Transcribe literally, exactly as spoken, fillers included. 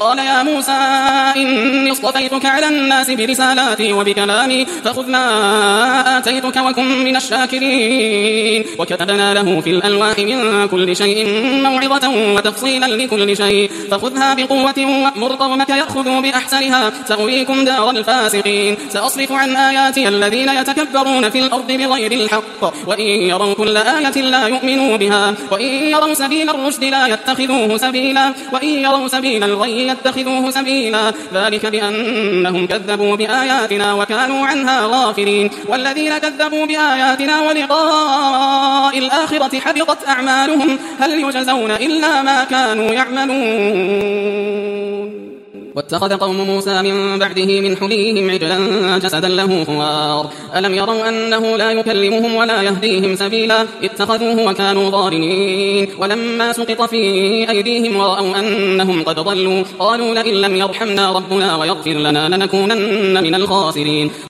قال يا موسى إني اصطفيتك على الناس برسالاتي وبكلامي فخذ ما آتيتك وكن من الشاكرين. وكتبنا له في الألواح من كل شيء موعظة وتفصيلا لكل شيء فخذها بقوة وأمر قومك يأخذوا بأحسنها سأريكم دار الفاسقين. سأصرف عن آياتي الذين يتكبرون في الأرض بغير الحق وإن يروا كل آية لا يؤمنوا بها وإن يروا سبيل الرشد لا يتخذوه سبيلا وإن يروا سبيل الغي يتخذوه سبيلا ذلك بأنهم كذبوا بآياتنا وكانوا عنها غافلين. والذين كذبوا بآياتنا ولقاء الآخرة حبطت أعمالهم هل يجزون إلا ما كانوا يعملون. واتخذ قوم موسى من بعده من حليهم عجلا جسدا له خوار ألم يروا أنه لا يكلمهم ولا يهديهم سبيلا اتخذوه وكانوا ظالمين. ولما سقط في أيديهم ورأوا أنهم قد ضلوا قالوا لئن لم يرحمنا ربنا ويغفر لنا لنكونن من الخاسرين.